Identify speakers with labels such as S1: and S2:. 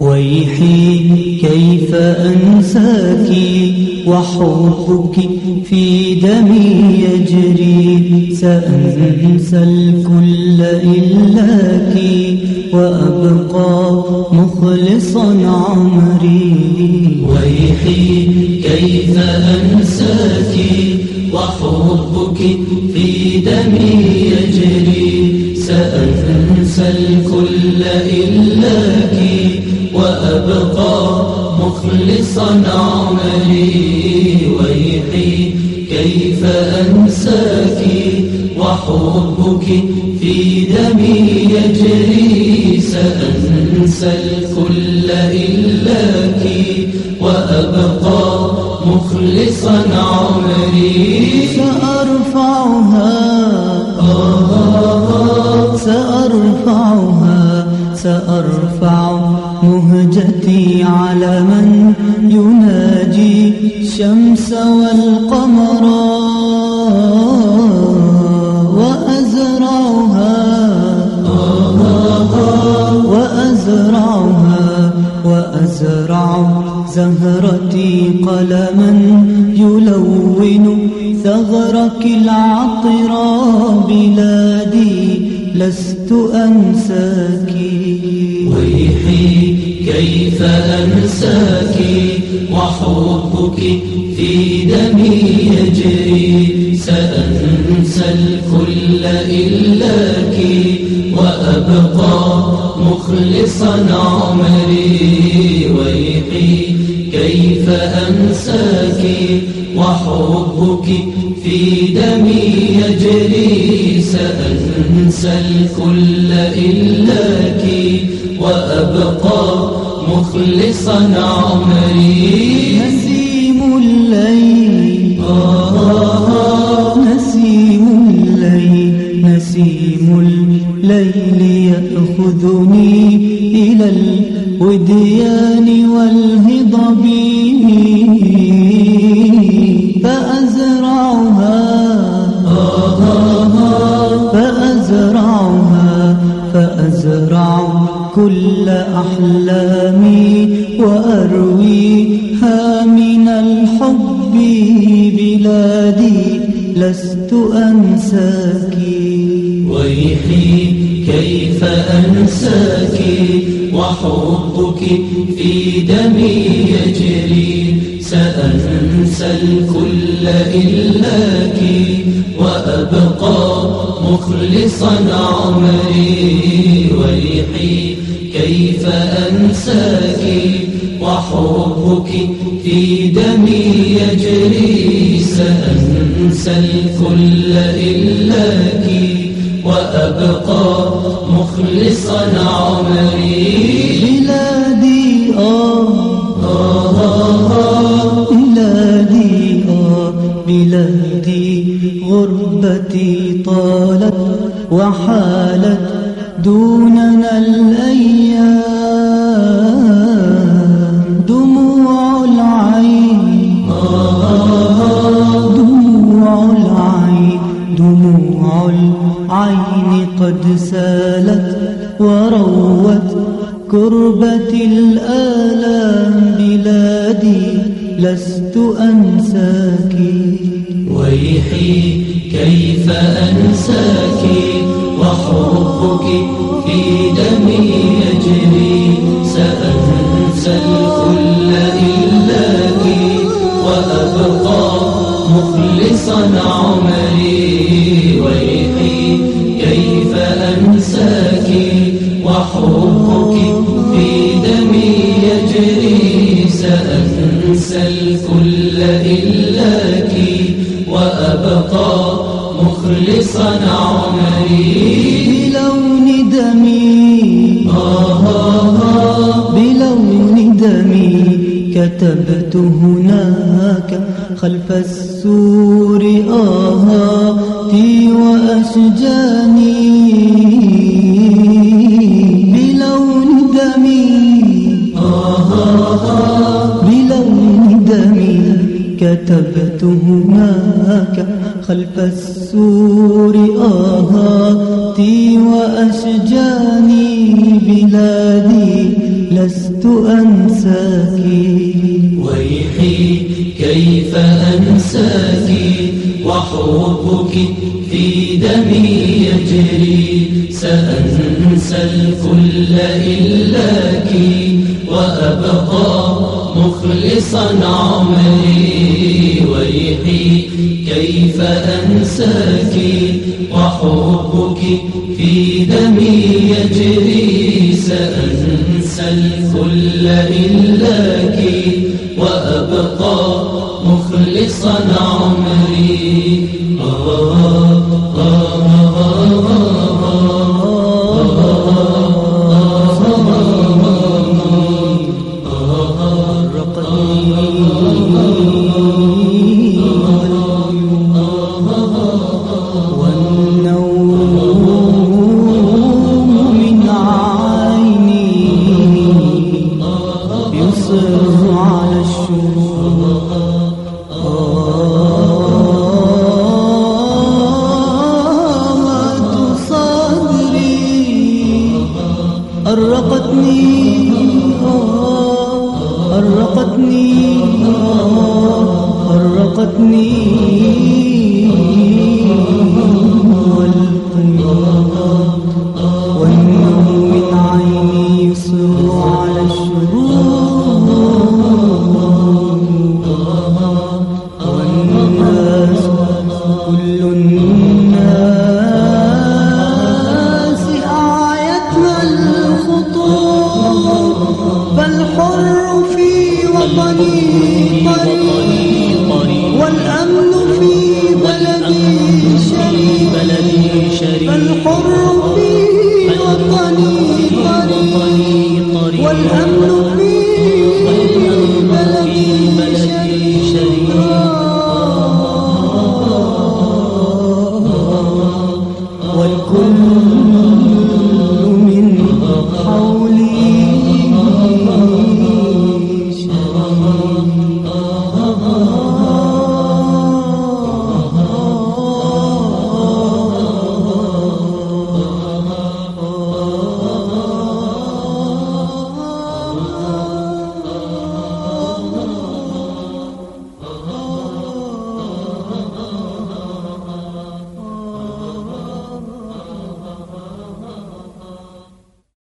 S1: ويحي كيف أنساك وحبك في دمي يجري، سأنسى الكل إلاك وأبقى مخلصا عمري.
S2: ويحي كيف أنساك وحبك في دمي يجري، سأنسى الكل إلاك وأبقى مخلصا عمري. ويحي كيف أنساك وحبك في دمي يجري، سأنسى الكل إلاك وأبقى مخلصا عمري.
S1: سأرفع مهجتي على من يناجي الشمس والقمر، وأزرع زهرتي قلما يلون ثغرك العطرا. بلادي لست أنساك.
S2: ويحي كيف أنساك وحبك في دمي يجري، سأنسى الكل إلاك وأبقى مخلصا عمري. ويحي كيف أنساك وحبك في دمي يجري، سأنسى الكل إلاك وأبقى مخلصا عمري.
S1: نسيم الليل يأخذني إلى الوديان والهضب، فأزرع كل أحلامي وأرويها من الحب. بلادي لست أنساك.
S2: ويحي كيف أنساك وحبك في دمي يجري، سأنسى الكل إلاك وأبقى مخلصا عمري. ويحي كيف أنساك وحبك في دمي يجري، سأنسى الكل إلاك وأبقى مخلصا عمري.
S1: بلادي غربتي طالت وحالت دوننا الأيام، دموع العين قد سالت وروت كربة الآلام. بلادي لست أنساك.
S2: ويحي كيف أنساك وحبك في دمي يجري، سأنسى الكل إلاك وأبقى مخلصا عمري. ويحي كيف أنساك وحبك في دمي يجري، سأنسى الكل إلاك وأبقى مخلصا عمري.
S1: بلون دمي كتبت هناك خلف السور آهاتي وأشجاني. بلون دمي كتبت هناك خلف السور آهاتي وأشجاني. بلادي لست أنساك.
S2: ويحي كيف أنساك وحبك في دمي يجري، سأنسى الكل إلاك وأبقى مخلصا عمري. ويحي كيف أنساك وحبك في دمي يجري، سأنسى الكل إلاك وأبقى مخلصا عمري.
S1: أرقتني والنوم من عيني يصر على الشروق، والناس كل الناس أعيتها الخطوب، فالحر في وطني طريق، والأمن في بلدي شريك، فالحر في وطني طريق، والأمن في بلدي شريك. والكل